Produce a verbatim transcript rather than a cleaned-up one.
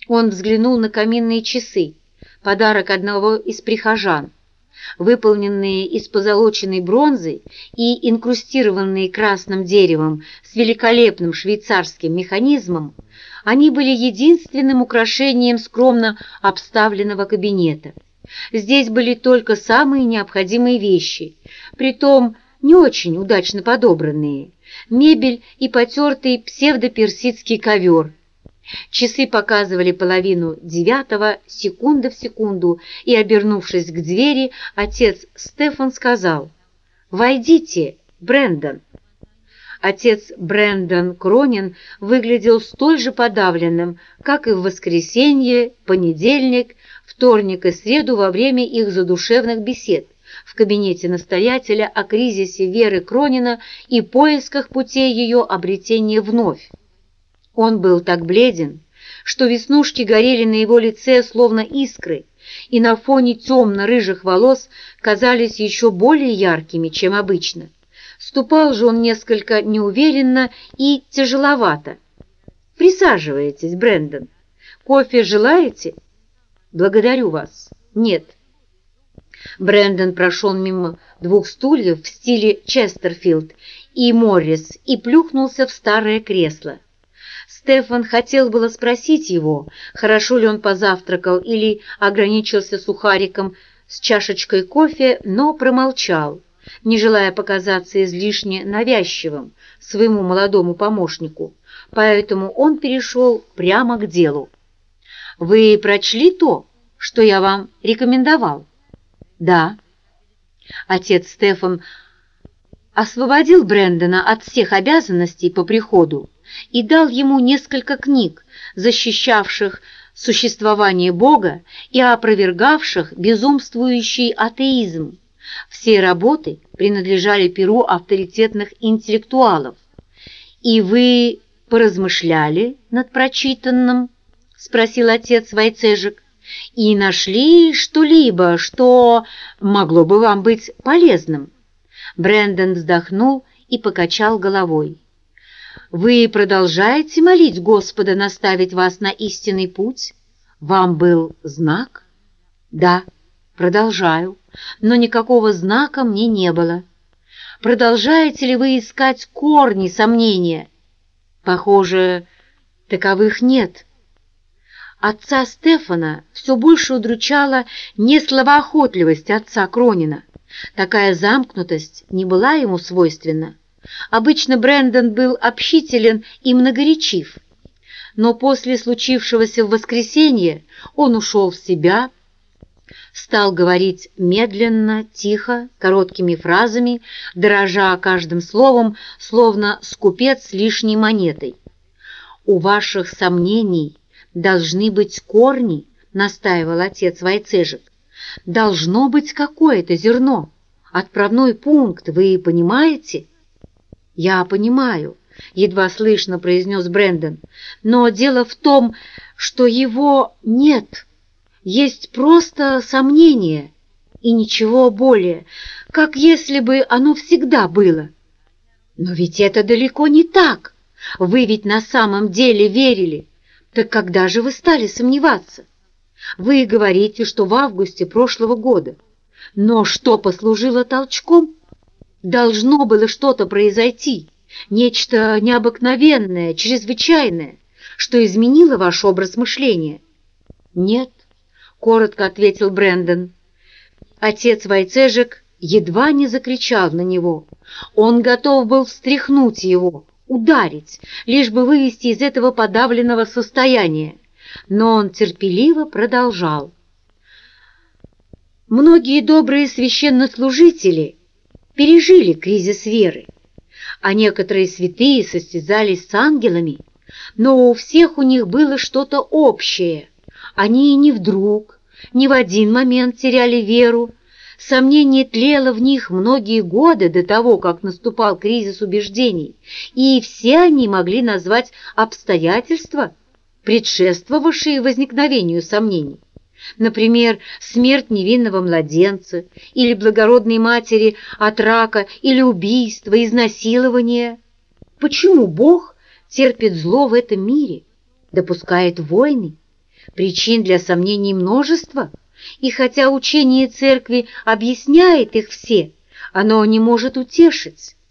Он взглянул на каминные часы, подарок одного из прихожан. Выполненные из позолоченной бронзы и инкрустированные красным деревом с великолепным швейцарским механизмом, они были единственным украшением скромно обставленного кабинета. Здесь были только самые необходимые вещи, притом не очень удачно подобранные, мебель и потертый псевдоперсидский ковер. Часы показывали половину девятого, секунда в секунду, и, обернувшись к двери, отец Стефан сказал: «Войдите, Брэндон». Отец Брэндон Кронин выглядел столь же подавленным, как и в воскресенье, понедельник, вторник и среду во время их задушевных бесед в кабинете настоятеля о кризисе веры Кронина и поисках путей ее обретения вновь. Он был так бледен, что веснушки горели на его лице словно искры, и на фоне темно-рыжих волос казались еще более яркими, чем обычно. Ступал же он несколько неуверенно и тяжеловато. «Присаживайтесь, Брэндон. Кофе желаете?» «Благодарю вас. Нет». Брэндон прошел мимо двух стульев в стиле Честерфилд и Моррис и плюхнулся в старое кресло. Стефан хотел было спросить его, хорошо ли он позавтракал или ограничился сухариком с чашечкой кофе, но промолчал, не желая показаться излишне навязчивым своему молодому помощнику, поэтому он перешел прямо к делу. «Вы прочли то, что я вам рекомендовал?» «Да». Отец Стефан освободил Брэндона от всех обязанностей по приходу и дал ему несколько книг, защищавших существование Бога и опровергавших безумствующий атеизм. Все работы принадлежали перу авторитетных интеллектуалов. «И вы поразмышляли над прочитанным?» — спросил отец Войцежек. «И нашли что-либо, что могло бы вам быть полезным?» Брэндон вздохнул и покачал головой. «Вы продолжаете молить Господа наставить вас на истинный путь? Вам был знак?» «Да, продолжаю, но никакого знака мне не было». «Продолжаете ли вы искать корни сомнения?» «Похоже, таковых нет». Отца Стефана все больше удручала не словоохотливость отца Кронина. Такая замкнутость не была ему свойственна. Обычно Брэндон был общителен и многоречив, но после случившегося в воскресенье он ушел в себя, стал говорить медленно, тихо, короткими фразами, дорожа каждым словом, словно скупец лишней монетой. «У ваших сомнений должны быть корни», — настаивал отец Войцежек. «Должно быть какое-то зерно, отправной пункт, вы понимаете?» «Я понимаю», — едва слышно произнес Брэндон, «но дело в том, что его нет. Есть просто сомнение и ничего более, как если бы оно всегда было». «Но ведь это далеко не так. Вы ведь на самом деле верили. Так когда же вы стали сомневаться? Вы говорите, что в августе прошлого года. Но что послужило толчком? Должно было что-то произойти, нечто необыкновенное, чрезвычайное, что изменило ваш образ мышления». «Нет», — коротко ответил Брэндон. Отец Войцежек едва не закричал на него. Он готов был встряхнуть его, ударить, лишь бы вывести из этого подавленного состояния. Но он терпеливо продолжал. Многие добрые священнослужители пережили кризис веры, а некоторые святые состязались с ангелами, но у всех у них было что-то общее. Они не вдруг, не в один момент теряли веру. Сомнение тлело в них многие годы до того, как наступал кризис убеждений, и все они могли назвать обстоятельства, предшествовавшие возникновению сомнений. Например, смерть невинного младенца, или благородной матери от рака, или убийство, изнасилование. Почему Бог терпит зло в этом мире, допускает войны? Причин для сомнений множество, и хотя учение церкви объясняет их все, оно не может утешить.